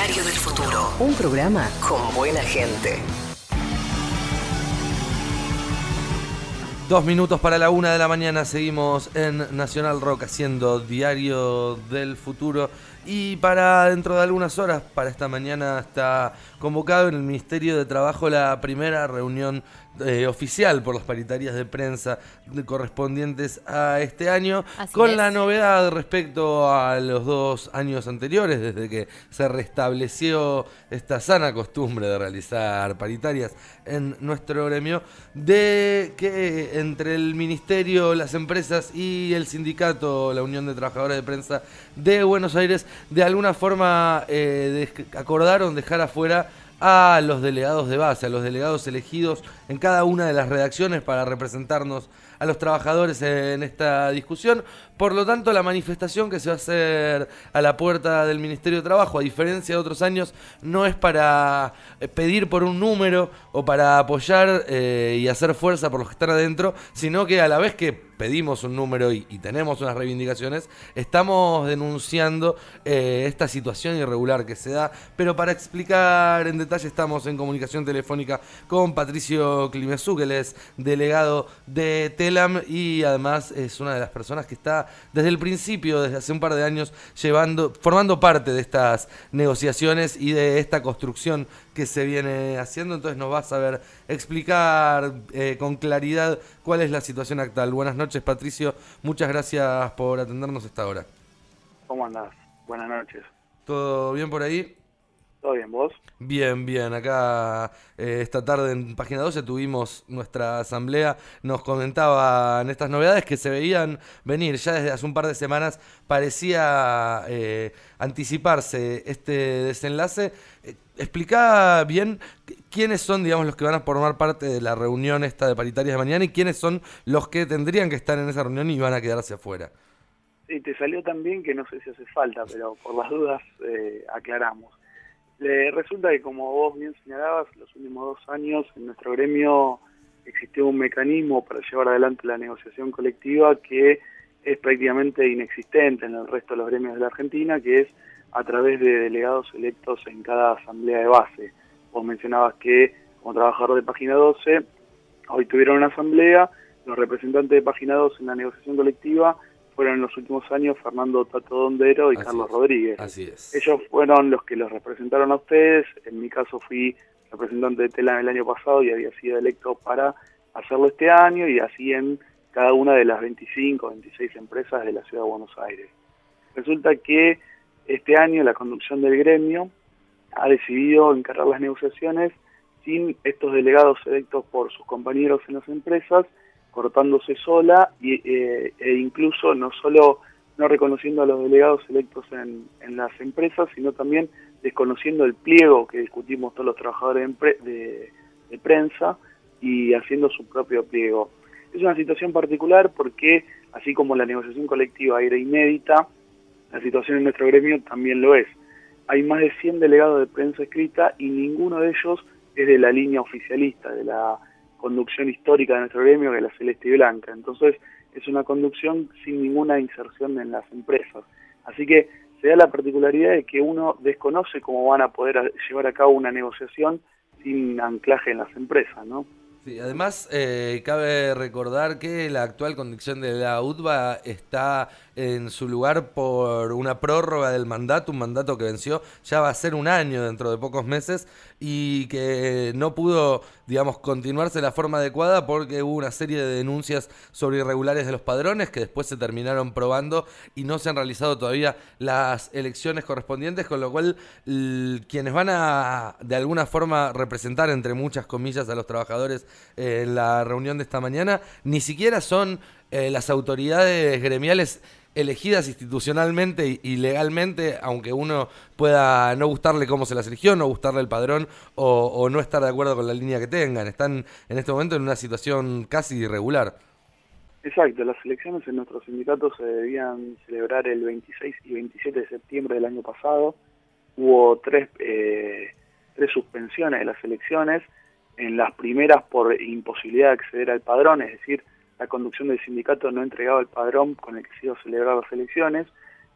Diario del Futuro. Un programa con buena gente. 2 minutos para la 1 de la mañana, seguimos en Nacional Rock haciendo Diario del Futuro. Y para dentro de algunas horas, para esta mañana, está convocado en el Ministerio de Trabajo la primera reunión oficial por las paritarias de prensa correspondientes a este año. Así con es. La novedad respecto a los 2 años anteriores, desde que se restableció esta sana costumbre de realizar paritarias en nuestro gremio, de que entre el Ministerio, las empresas y el sindicato, la Unión de Trabajadores de Prensa de Buenos Aires, de alguna forma acordaron dejar afuera a los delegados de base, a los delegados elegidos en cada una de las redacciones para representarnos a los trabajadores en esta discusión. Por lo tanto, la manifestación que se va a hacer a la puerta del Ministerio de Trabajo, a diferencia de otros años, no es para pedir por un número o para apoyar y hacer fuerza por los que están adentro, sino que a la vez que pedimos un número y tenemos unas reivindicaciones, estamos denunciando esta situación irregular que se da. Pero para explicar en detalle, estamos en comunicación telefónica con Patricio Climesú, que él es delegado de TELAM y además es una de las personas que está desde el principio, desde hace un par de años, formando parte de estas negociaciones y de esta construcción que se viene haciendo. Entonces nos va a saber explicar con claridad cuál es la situación actual. Buenas noches, Patricio. Muchas gracias por atendernos a esta hora. ¿Cómo andás? Buenas noches. ¿Todo bien por ahí? ¿Todo bien, vos? Bien, bien. Acá esta tarde en Página 12 tuvimos nuestra asamblea. Nos comentaban estas novedades que se veían venir ya desde hace un par de semanas. Parecía anticiparse este desenlace. Explica bien quiénes son, digamos, los que van a formar parte de la reunión esta de paritarias de mañana y quiénes son los que tendrían que estar en esa reunión y van a quedarse afuera. Sí, te salió tan bien que no sé si hace falta, pero por las dudas aclaramos. Resulta que, como vos bien señalabas, los últimos 2 años en nuestro gremio existió un mecanismo para llevar adelante la negociación colectiva que es prácticamente inexistente en el resto de los gremios de la Argentina, que es a través de delegados electos en cada asamblea de base. Vos mencionabas que, como trabajador de Página 12, hoy tuvieron una asamblea. Los representantes de Página 12 en la negociación colectiva fueron en los últimos años Fernando Tato Dondero y Carlos Rodríguez. Así es. Ellos fueron los que los representaron a ustedes. En mi caso fui representante de TELAM el año pasado y había sido electo para hacerlo este año, y así en cada una de las 25 o 26 empresas de la Ciudad de Buenos Aires. Resulta que este año la conducción del gremio ha decidido encargar las negociaciones sin estos delegados electos por sus compañeros en las empresas, cortándose sola e incluso no solo no reconociendo a los delegados electos en las empresas, sino también desconociendo el pliego que discutimos todos los trabajadores de prensa y haciendo su propio pliego. Es una situación particular porque, así como la negociación colectiva era inédita, la situación en nuestro gremio también lo es. Hay más de 100 delegados de prensa escrita y ninguno de ellos es de la línea oficialista, de la conducción histórica de nuestro gremio, que es la celeste y blanca. Entonces es una conducción sin ninguna inserción en las empresas. Así que se da la particularidad de que uno desconoce cómo van a poder llevar a cabo una negociación sin anclaje en las empresas, ¿no? Sí, además, cabe recordar que la actual conducción de la UTBA está en su lugar por una prórroga del mandato, un mandato que venció, ya va a ser 1 año dentro de pocos meses, y que no pudo, digamos, continuarse de la forma adecuada porque hubo una serie de denuncias sobre irregulares de los padrones que después se terminaron probando y no se han realizado todavía las elecciones correspondientes, con lo cual quienes van a, de alguna forma, representar, entre muchas comillas, a los trabajadores en la reunión de esta mañana, ni siquiera son las autoridades gremiales elegidas institucionalmente y legalmente, aunque uno pueda no gustarle cómo se las eligió, no gustarle el padrón o no estar de acuerdo con la línea que tengan. Están en este momento en una situación casi irregular. Exacto, las elecciones en nuestro sindicato se debían celebrar el 26 y 27 de septiembre del año pasado. Hubo tres suspensiones de las elecciones, en las primeras por imposibilidad de acceder al padrón, es decir, la conducción del sindicato no entregaba el padrón con el que se iba a celebrar las elecciones,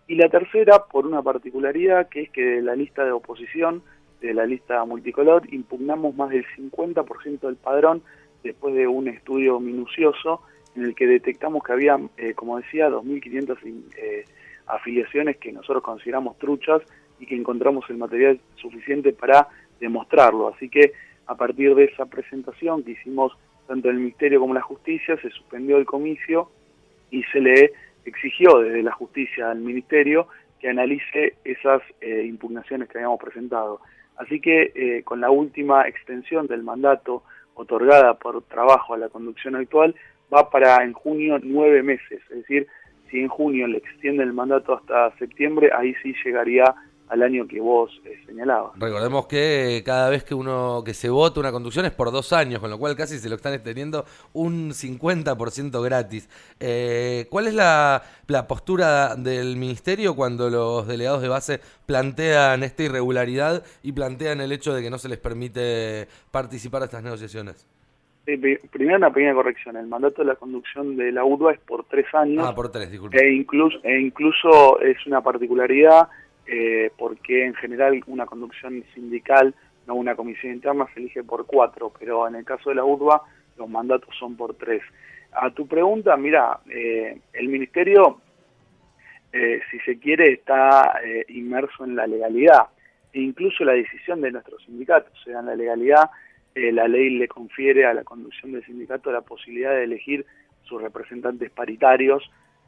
Y la tercera, por una particularidad, que es que de la lista de oposición, de la lista multicolor, impugnamos más del 50% del padrón después de un estudio minucioso en el que detectamos que había, como decía, 2.500 afiliaciones que nosotros consideramos truchas y que encontramos el material suficiente para demostrarlo. Así que a partir de esa presentación que hicimos tanto el Ministerio como la Justicia, se suspendió el comicio y se le exigió desde la Justicia al Ministerio que analice esas impugnaciones que habíamos presentado. Así que con la última extensión del mandato otorgada por trabajo a la conducción actual, va para en junio 9 meses, es decir, si en junio le extiende el mandato hasta septiembre, ahí sí llegaría al año que vos señalabas. Recordemos que cada vez que se vota una conducción es por 2 años, con lo cual casi se lo están extendiendo un 50% gratis. ¿Cuál es la postura del Ministerio cuando los delegados de base plantean esta irregularidad y plantean el hecho de que no se les permite participar de estas negociaciones? Primero una pequeña corrección, el mandato de la conducción de la UTBA es por 3 años. Ah, por 3, disculpe. Incluso es una particularidad porque en general una conducción sindical, no una comisión interna, se elige por 4, pero en el caso de la UTBA los mandatos son por 3. A tu pregunta, mira, el Ministerio, si se quiere, está inmerso en la legalidad, e incluso la decisión de nuestros sindicatos se da en la legalidad. La ley le confiere a la conducción del sindicato la posibilidad de elegir sus representantes paritarios,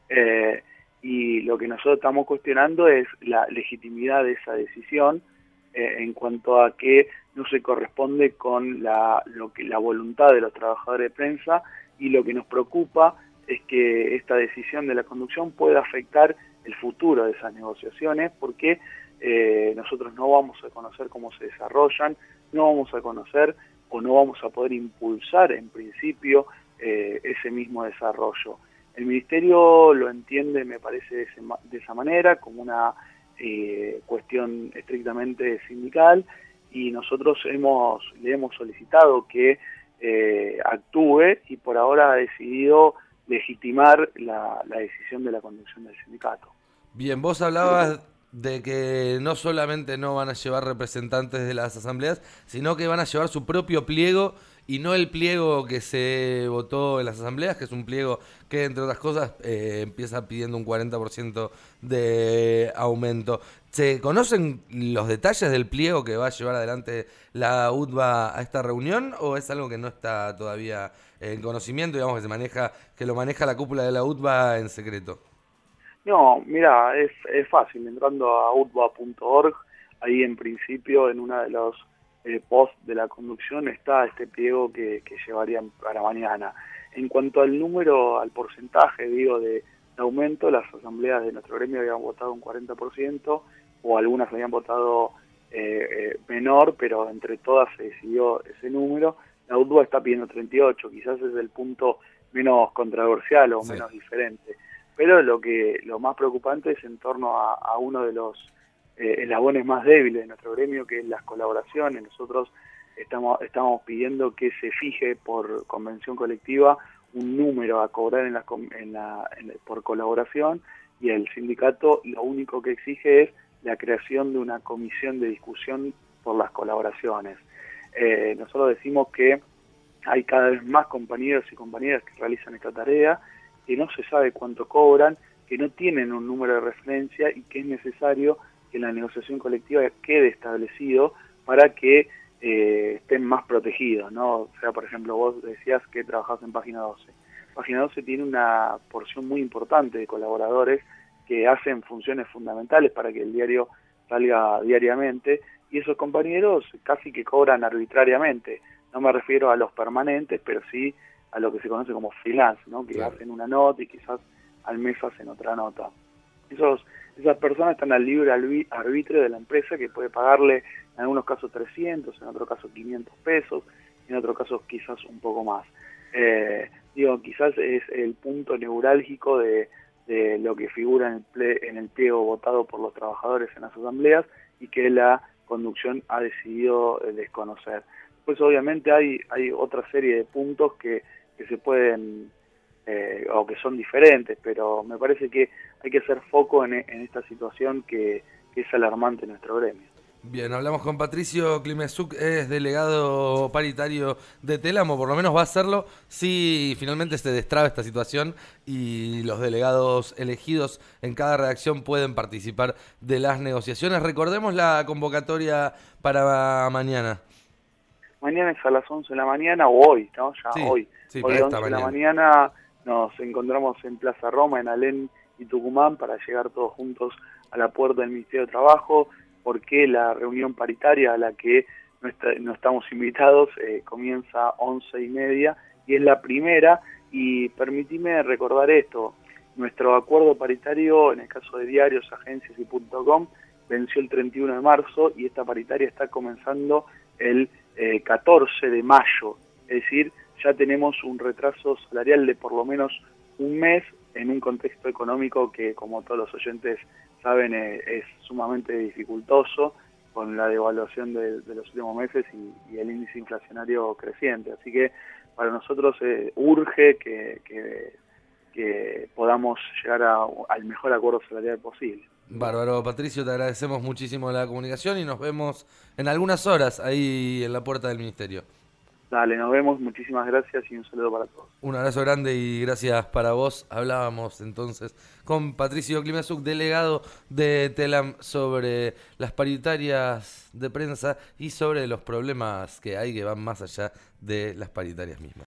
y lo que nosotros estamos cuestionando es la legitimidad de esa decisión en cuanto a que no se corresponde con la voluntad de los trabajadores de prensa, y lo que nos preocupa es que esta decisión de la conducción pueda afectar el futuro de esas negociaciones, porque nosotros no vamos a conocer cómo se desarrollan, no vamos a conocer o no vamos a poder impulsar en principio ese mismo desarrollo. El Ministerio lo entiende, me parece, de esa manera, como una cuestión estrictamente sindical, y nosotros le hemos solicitado que actúe, y por ahora ha decidido legitimar la decisión de la conducción del sindicato. Bien, vos hablabas de que no solamente no van a llevar representantes de las asambleas, sino que van a llevar su propio pliego y no el pliego que se votó en las asambleas, que es un pliego que, entre otras cosas, empieza pidiendo un 40% de aumento. ¿Se conocen los detalles del pliego que va a llevar adelante la UTBA a esta reunión, o es algo que no está todavía en conocimiento, digamos, que lo maneja la cúpula de la UTBA en secreto? No, mira, es fácil, entrando a utba.org, ahí en principio en una de los posts de la conducción está este pliego que llevarían para mañana. En cuanto al número, al porcentaje, digo, de aumento, las asambleas de nuestro gremio habían votado un 40%, o algunas habían votado menor, pero entre todas se decidió ese número. La UTBA está pidiendo 38, quizás es el punto menos controversial o menos diferente. Pero lo más preocupante es en torno a uno de los eslabones más débiles de nuestro gremio, que es las colaboraciones. Nosotros estamos pidiendo que se fije por convención colectiva un número a cobrar por colaboración, y el sindicato lo único que exige es la creación de una comisión de discusión por las colaboraciones. Nosotros decimos que hay cada vez más compañeros y compañeras que realizan esta tarea, que no se sabe cuánto cobran, que no tienen un número de referencia, y que es necesario que la negociación colectiva quede establecido para que estén más protegidos, ¿no? O sea, por ejemplo, vos decías que trabajás en Página 12. Página 12 tiene una porción muy importante de colaboradores que hacen funciones fundamentales para que el diario salga diariamente, y esos compañeros casi que cobran arbitrariamente. No me refiero a los permanentes, pero sí a lo que se conoce como freelance, ¿no? Que hacen una nota y quizás al mes hacen otra nota. Esas personas están al libre arbitrio de la empresa, que puede pagarle en algunos casos 300, en otros casos 500 pesos, en otros casos quizás un poco más. Quizás es el punto neurálgico de lo que figura en el pliego votado por los trabajadores en las asambleas, y que la conducción ha decidido desconocer. Pues obviamente hay otra serie de puntos que se pueden o que son diferentes, pero me parece que hay que hacer foco en esta situación que es alarmante en nuestro gremio. Bien, hablamos con Patricio Klimesuk, es delegado paritario de Telam, o por lo menos va a serlo si finalmente se destraba esta situación y los delegados elegidos en cada redacción pueden participar de las negociaciones. Recordemos la convocatoria para mañana. Mañana es a las 11 de la mañana, o hoy, ¿no? Ya Sí, hoy. sí, Hoy para 11 esta de la mañana. mañana nos encontramos en Plaza Roma, en Alén y Tucumán, para llegar todos juntos a la puerta del Ministerio de Trabajo, porque la reunión paritaria a la que no estamos invitados comienza 11:30 y es la primera. Y permitime recordar esto: nuestro acuerdo paritario, en el caso de diarios, agencias y .com, venció el 31 de marzo y esta paritaria está comenzando el 14 de mayo, es decir, ya tenemos un retraso salarial de por lo menos un mes en un contexto económico que, como todos los oyentes saben, es sumamente dificultoso con la devaluación de los últimos meses y el índice inflacionario creciente. Así que para nosotros urge que podamos llegar al mejor acuerdo salarial posible. Bárbaro, Patricio, te agradecemos muchísimo la comunicación y nos vemos en algunas horas ahí en la puerta del ministerio. Dale, nos vemos, muchísimas gracias y un saludo para todos. Un abrazo grande y gracias para vos. Hablábamos entonces con Patricio Klimesuk, delegado de Telam, sobre las paritarias de prensa y sobre los problemas que hay que van más allá de las paritarias mismas.